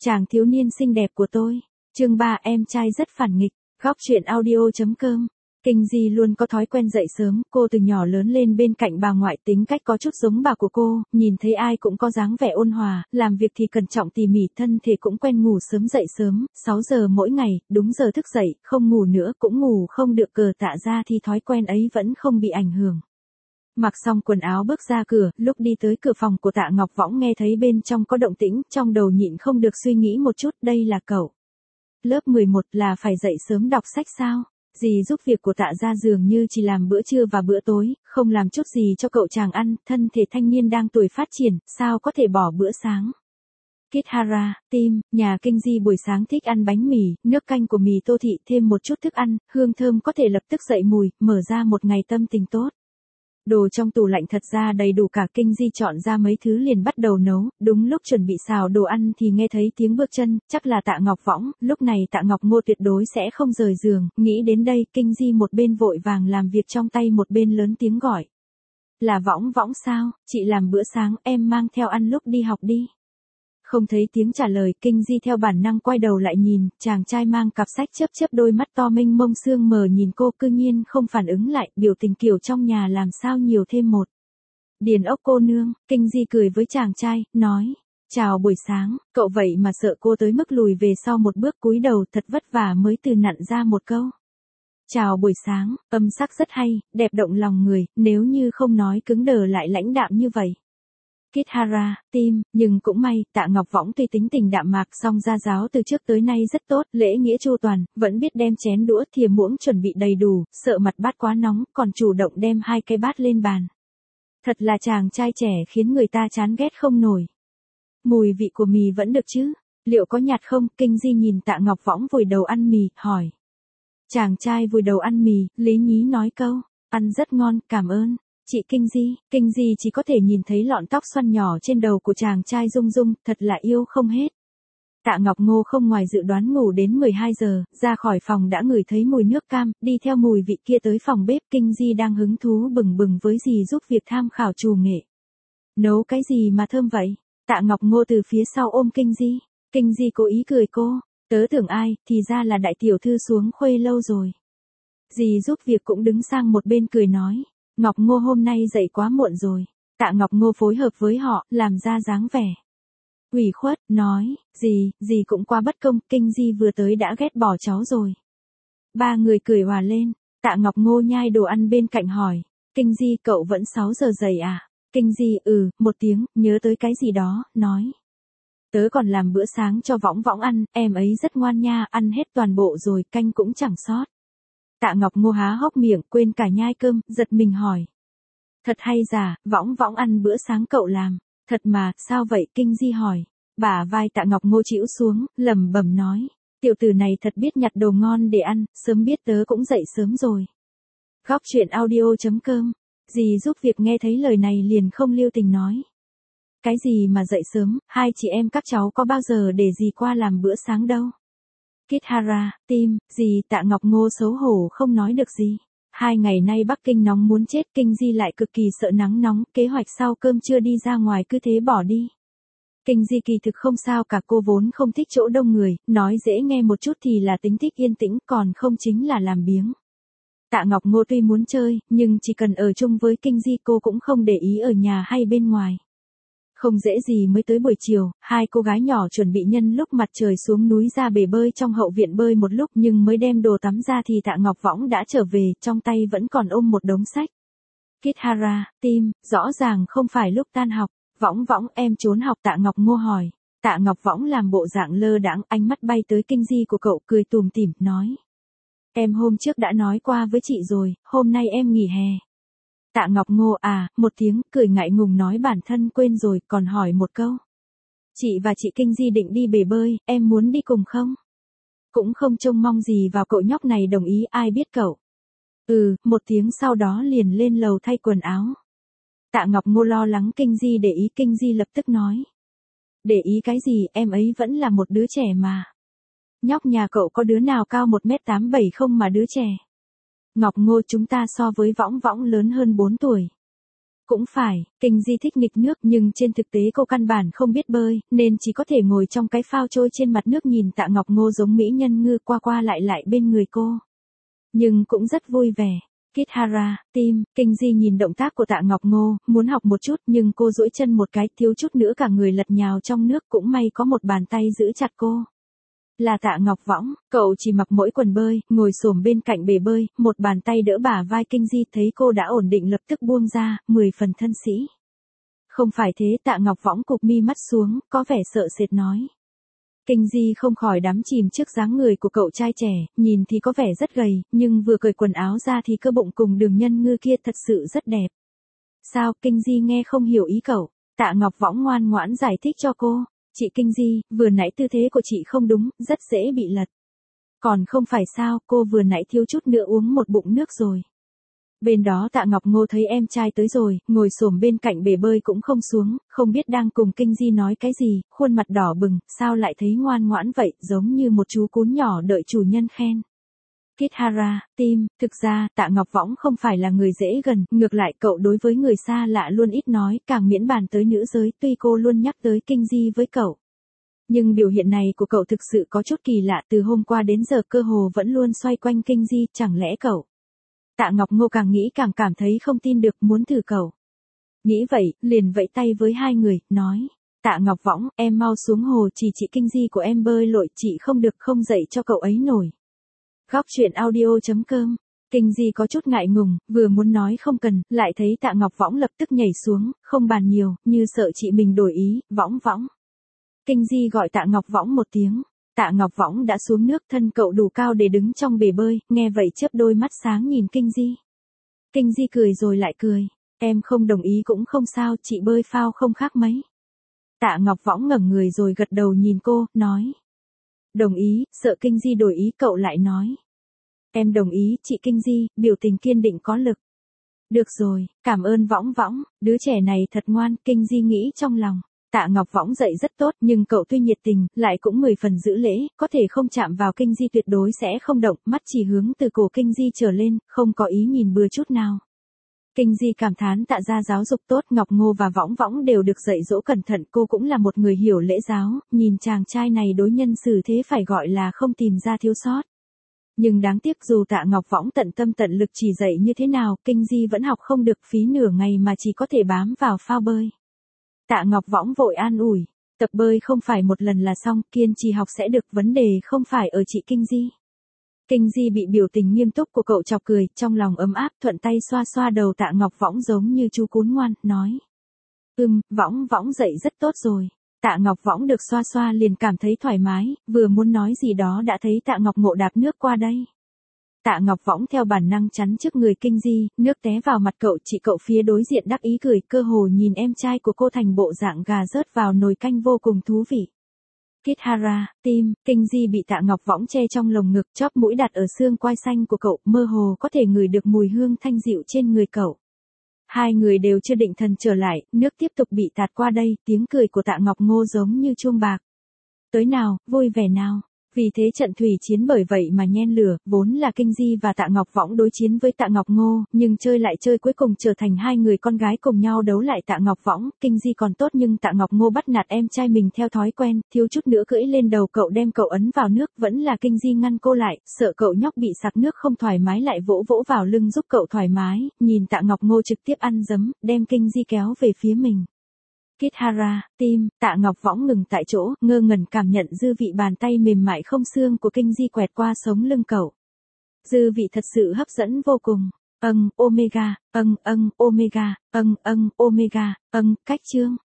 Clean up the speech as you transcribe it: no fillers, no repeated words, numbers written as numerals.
Chàng thiếu niên xinh đẹp của tôi. Chương 3 em trai rất phản nghịch. Góc truyện audio.com. Kinh Di luôn có thói quen dậy sớm, cô từ nhỏ lớn lên bên cạnh bà ngoại, tính cách có chút giống bà của cô, nhìn thấy ai cũng có dáng vẻ ôn hòa, làm việc thì cẩn trọng tỉ mỉ, thân thể cũng quen ngủ sớm dậy sớm, 6 giờ mỗi ngày, đúng giờ thức dậy, không ngủ nữa cũng ngủ không được cờ tạ ra thì thói quen ấy vẫn không bị ảnh hưởng. Mặc xong quần áo bước ra cửa, lúc đi tới cửa phòng của Tạ Ngọc Võng nghe thấy bên trong có động tĩnh, trong đầu nhịn không được suy nghĩ một chút, đây là cậu. Lớp 11 là phải dậy sớm đọc sách sao? Dì giúp việc của Tạ gia dường như chỉ làm bữa trưa và bữa tối, không làm chút gì cho cậu chàng ăn, thân thể thanh niên đang tuổi phát triển, sao có thể bỏ bữa sáng. Kithara, Tim, nhà Kinh Di buổi sáng thích ăn bánh mì, nước canh của mì tô thị thêm một chút thức ăn, hương thơm có thể lập tức dậy mùi, mở ra một ngày tâm tình tốt. Đồ trong tủ lạnh thật ra đầy đủ cả. Kinh Di chọn ra mấy thứ liền bắt đầu nấu, đúng lúc chuẩn bị xào đồ ăn thì nghe thấy tiếng bước chân, chắc là Tạ Ngọc Võng, lúc này Tạ Ngọc Ngô tuyệt đối sẽ không rời giường, nghĩ đến đây, Kinh Di một bên vội vàng làm việc trong tay một bên lớn tiếng gọi. Là Võng Võng sao, chị làm bữa sáng, em mang theo ăn lúc đi học đi. Không thấy tiếng trả lời, Kinh Di theo bản năng quay đầu lại nhìn, chàng trai mang cặp sách chớp chớp đôi mắt to mênh mông sương mờ nhìn cô, cư nhiên không phản ứng lại, biểu tình kiểu trong nhà làm sao nhiều thêm một. Điền ốc cô nương. Kinh Di cười với chàng trai, nói, chào buổi sáng, cậu vậy mà sợ cô tới mức lùi về sau một bước, cúi đầu thật vất vả mới từ nặn ra một câu. Chào buổi sáng, âm sắc rất hay, đẹp động lòng người, nếu như không nói cứng đờ lại lãnh đạm như vậy. Kithara, Tim, nhưng cũng may, Tạ Ngọc Võng tuy tính tình đạm mạc song gia giáo từ trước tới nay rất tốt, lễ nghĩa chu toàn, vẫn biết đem chén đũa thìa muỗng chuẩn bị đầy đủ, sợ mặt bát quá nóng, còn chủ động đem 2 cái bát lên bàn. Thật là chàng trai trẻ khiến người ta chán ghét không nổi. Mùi vị của mì vẫn được chứ? Liệu có nhạt không? Kinh Di nhìn Tạ Ngọc Võng vùi đầu ăn mì, hỏi. Chàng trai vùi đầu ăn mì, lý nhí nói câu, ăn rất ngon, cảm ơn. Chị Kinh Di chỉ có thể nhìn thấy lọn tóc xoăn nhỏ trên đầu của chàng trai rung rung, thật là yêu không hết. Tạ Ngọc Ngô không ngoài dự đoán ngủ đến 12 giờ, ra khỏi phòng đã ngửi thấy mùi nước cam, đi theo mùi vị kia tới phòng bếp. Kinh Di đang hứng thú bừng bừng với dì giúp việc tham khảo trù nghệ. Nấu cái gì mà thơm vậy? Tạ Ngọc Ngô từ phía sau ôm Kinh Di. Kinh Di cố ý cười cô, tớ tưởng ai, thì ra là đại tiểu thư xuống khuê lâu rồi. Dì giúp việc cũng đứng sang một bên cười nói. Ngọc Ngô hôm nay dậy quá muộn rồi. Tạ Ngọc Ngô phối hợp với họ, làm ra dáng vẻ ủy khuất, nói, dì cũng quá bất công, Kinh Di vừa tới đã ghét bỏ cháu rồi. Ba người cười hòa lên, Tạ Ngọc Ngô nhai đồ ăn bên cạnh hỏi, Kinh Di cậu vẫn 6 giờ dậy à? Kinh Di một tiếng, nhớ tới cái gì đó, nói. Tớ còn làm bữa sáng cho Võng Võng ăn, em ấy rất ngoan nha, ăn hết toàn bộ rồi, canh cũng chẳng sót. Tạ Ngọc Ngô há hốc miệng, quên cả nhai cơm, giật mình hỏi. Thật hay giả, Võng Võng ăn bữa sáng cậu làm. Thật mà, sao vậy? Kinh Di hỏi. Bả vai Tạ Ngọc Ngô chĩu xuống, lẩm bẩm nói. Tiểu tử này thật biết nhặt đồ ngon để ăn, sớm biết tớ cũng dậy sớm rồi. Góc truyện audio.com. Dì giúp việc nghe thấy lời này liền không lưu tình nói. Cái gì mà dậy sớm, hai chị em các cháu có bao giờ để dì qua làm bữa sáng đâu. Kithara, Tim, dì. Tạ Ngọc Ngô xấu hổ không nói được gì. 2 ngày nay Bắc Kinh nóng muốn chết, Kinh Di lại cực kỳ sợ nắng nóng, kế hoạch sau cơm trưa đi ra ngoài cứ thế bỏ đi. Kinh Di kỳ thực không sao cả, cô vốn không thích chỗ đông người, nói dễ nghe một chút thì là tính thích yên tĩnh, còn không chính là làm biếng. Tạ Ngọc Ngô tuy muốn chơi, nhưng chỉ cần ở chung với Kinh Di cô cũng không để ý ở nhà hay bên ngoài. Không dễ gì mới tới buổi chiều, 2 cô gái nhỏ chuẩn bị nhân lúc mặt trời xuống núi ra bể bơi trong hậu viện bơi một lúc, nhưng mới đem đồ tắm ra thì Tạ Ngọc Võng đã trở về, trong tay vẫn còn ôm một đống sách. Kithara, Tim, rõ ràng không phải lúc tan học. Võng Võng, em trốn học? Tạ Ngọc Ngô hỏi. Tạ Ngọc Võng làm bộ dạng lơ đãng, ánh mắt bay tới Kinh Di của cậu, cười tủm tỉm, nói. Em hôm trước đã nói qua với chị rồi, hôm nay em nghỉ hè. Tạ Ngọc Ngô một tiếng, cười ngại ngùng nói bản thân quên rồi, còn hỏi một câu. Chị và chị Kinh Di định đi bể bơi, em muốn đi cùng không? Cũng không trông mong gì vào cậu nhóc này đồng ý, ai biết cậu. Một tiếng sau đó liền lên lầu thay quần áo. Tạ Ngọc Ngô lo lắng Kinh Di để ý, Kinh Di lập tức nói. Để ý cái gì, em ấy vẫn là một đứa trẻ mà. Nhóc nhà cậu có đứa nào cao 1m87 không mà đứa trẻ. Ngọc Ngô, chúng ta so với Võng Võng lớn hơn 4 tuổi. Cũng phải, Kinh Di thích nghịch nước nhưng trên thực tế cô căn bản không biết bơi, nên chỉ có thể ngồi trong cái phao trôi trên mặt nước nhìn Tạ Ngọc Ngô giống mỹ nhân ngư qua qua lại lại bên người cô. Nhưng cũng rất vui vẻ. Kithara, tim, Kinh Di nhìn động tác của Tạ Ngọc Ngô, muốn học một chút nhưng cô duỗi chân một cái, thiếu chút nữa cả người lật nhào trong nước, cũng may có một bàn tay giữ chặt cô. Là Tạ Ngọc Võng, cậu chỉ mặc mỗi quần bơi, ngồi xổm bên cạnh bể bơi, một bàn tay đỡ bả vai Kinh Di, thấy cô đã ổn định lập tức buông ra, 10 phần thân sĩ. Không phải thế, Tạ Ngọc Võng cụp mi mắt xuống, có vẻ sợ sệt nói. Kinh Di không khỏi đắm chìm trước dáng người của cậu trai trẻ, nhìn thì có vẻ rất gầy, nhưng vừa cởi quần áo ra thì cơ bụng cùng đường nhân ngư kia thật sự rất đẹp. Sao, Kinh Di nghe không hiểu ý cậu? Tạ Ngọc Võng ngoan ngoãn giải thích cho cô. Chị Kinh Di, vừa nãy tư thế của chị không đúng, rất dễ bị lật. Còn không phải sao, cô vừa nãy thiếu chút nữa uống một bụng nước rồi. Bên đó Tạ Ngọc Ngô thấy em trai tới rồi, ngồi xổm bên cạnh bể bơi cũng không xuống, không biết đang cùng Kinh Di nói cái gì, khuôn mặt đỏ bừng, sao lại thấy ngoan ngoãn vậy, giống như một chú cún nhỏ đợi chủ nhân khen. Kithara, tim, thực ra, Tạ Ngọc Võng không phải là người dễ gần, ngược lại cậu đối với người xa lạ luôn ít nói, càng miễn bàn tới nữ giới, tuy cô luôn nhắc tới Kinh Di với cậu. Nhưng biểu hiện này của cậu thực sự có chút kỳ lạ, từ hôm qua đến giờ cơ hồ vẫn luôn xoay quanh Kinh Di, chẳng lẽ cậu. Tạ Ngọc Ngô càng nghĩ càng cảm thấy không tin được, muốn thử cậu. Nghĩ vậy, liền vẫy tay với hai người, nói. Tạ Ngọc Võng, em mau xuống hồ, chỉ chị Kinh Di của em bơi lội, chị không được không dạy cho cậu ấy nổi. Góc truyện audio.com. Kinh Di có chút ngại ngùng, vừa muốn nói không cần, lại thấy Tạ Ngọc Võng lập tức nhảy xuống, không bàn nhiều, như sợ chị mình đổi ý, Võng Võng. Kinh Di gọi Tạ Ngọc Võng một tiếng. Tạ Ngọc Võng đã xuống nước, thân cậu đủ cao để đứng trong bể bơi, nghe vậy chớp đôi mắt sáng nhìn Kinh Di. Kinh Di cười rồi lại cười. Em không đồng ý cũng không sao, chị bơi phao không khác mấy. Tạ Ngọc Võng ngẩng người rồi gật đầu nhìn cô, nói. Đồng ý, sợ Kinh Di đổi ý cậu lại nói. Em đồng ý, chị Kinh Di, biểu tình kiên định có lực. Được rồi, cảm ơn Võng Võng, đứa trẻ này thật ngoan, Kinh Di nghĩ trong lòng. Tạ Ngọc Võng dạy rất tốt, nhưng cậu tuy nhiệt tình, lại cũng 10 phần giữ lễ, có thể không chạm vào Kinh Di tuyệt đối sẽ không động, mắt chỉ hướng từ cổ Kinh Di trở lên, không có ý nhìn bừa chút nào. Kinh Di cảm thán Tạ gia giáo dục tốt, Ngọc Ngô và Võng Võng đều được dạy dỗ cẩn thận, cô cũng là một người hiểu lễ giáo, nhìn chàng trai này đối nhân xử thế phải gọi là không tìm ra thiếu sót. Nhưng đáng tiếc dù Tạ Ngọc Võng tận tâm tận lực chỉ dạy như thế nào, Kinh Di vẫn học không được, phí nửa ngày mà chỉ có thể bám vào phao bơi. Tạ Ngọc Võng vội an ủi, tập bơi không phải một lần là xong, kiên trì học sẽ được, vấn đề không phải ở chị Kinh Di. Kinh Di bị biểu tình nghiêm túc của cậu chọc cười, trong lòng ấm áp, thuận tay xoa xoa đầu Tạ Ngọc Võng giống như chú cún ngoan, nói. Võng Võng dạy rất tốt rồi. Tạ Ngọc Võng được xoa xoa liền cảm thấy thoải mái, vừa muốn nói gì đó đã thấy Tạ Ngọc Ngộ đạp nước qua đây. Tạ Ngọc Võng theo bản năng chắn trước người Kinh Di, nước té vào mặt cậu, chị cậu phía đối diện đắc ý cười, cơ hồ nhìn em trai của cô thành bộ dạng gà rớt vào nồi canh vô cùng thú vị. Kithara, tim, Kinh Di bị Tạ Ngọc Võng che trong lồng ngực, chóp mũi đặt ở xương quai xanh của cậu, mơ hồ có thể ngửi được mùi hương thanh dịu trên người cậu. Hai người đều chưa định thần trở lại, nước tiếp tục bị tạt qua đây, tiếng cười của Tạ Ngọc Ngô giống như chuông bạc. Tới nào, vui vẻ nào. Vì thế trận thủy chiến bởi vậy mà nhen lửa, vốn là Kinh Di và Tạ Ngọc Võng đối chiến với Tạ Ngọc Ngô, nhưng chơi lại chơi cuối cùng trở thành hai người con gái cùng nhau đấu lại Tạ Ngọc Võng, Kinh Di còn tốt nhưng Tạ Ngọc Ngô bắt nạt em trai mình theo thói quen, thiếu chút nữa cưỡi lên đầu cậu đem cậu ấn vào nước, vẫn là Kinh Di ngăn cô lại, sợ cậu nhóc bị sặc nước không thoải mái lại vỗ vỗ vào lưng giúp cậu thoải mái, nhìn Tạ Ngọc Ngô trực tiếp ăn dấm, đem Kinh Di kéo về phía mình. Kithara, tim, Tạ Ngọc Võng ngừng tại chỗ, ngơ ngẩn cảm nhận dư vị bàn tay mềm mại không xương của Kinh Di quẹt qua sống lưng cậu. Dư vị thật sự hấp dẫn vô cùng. Omega, omega, cách chương.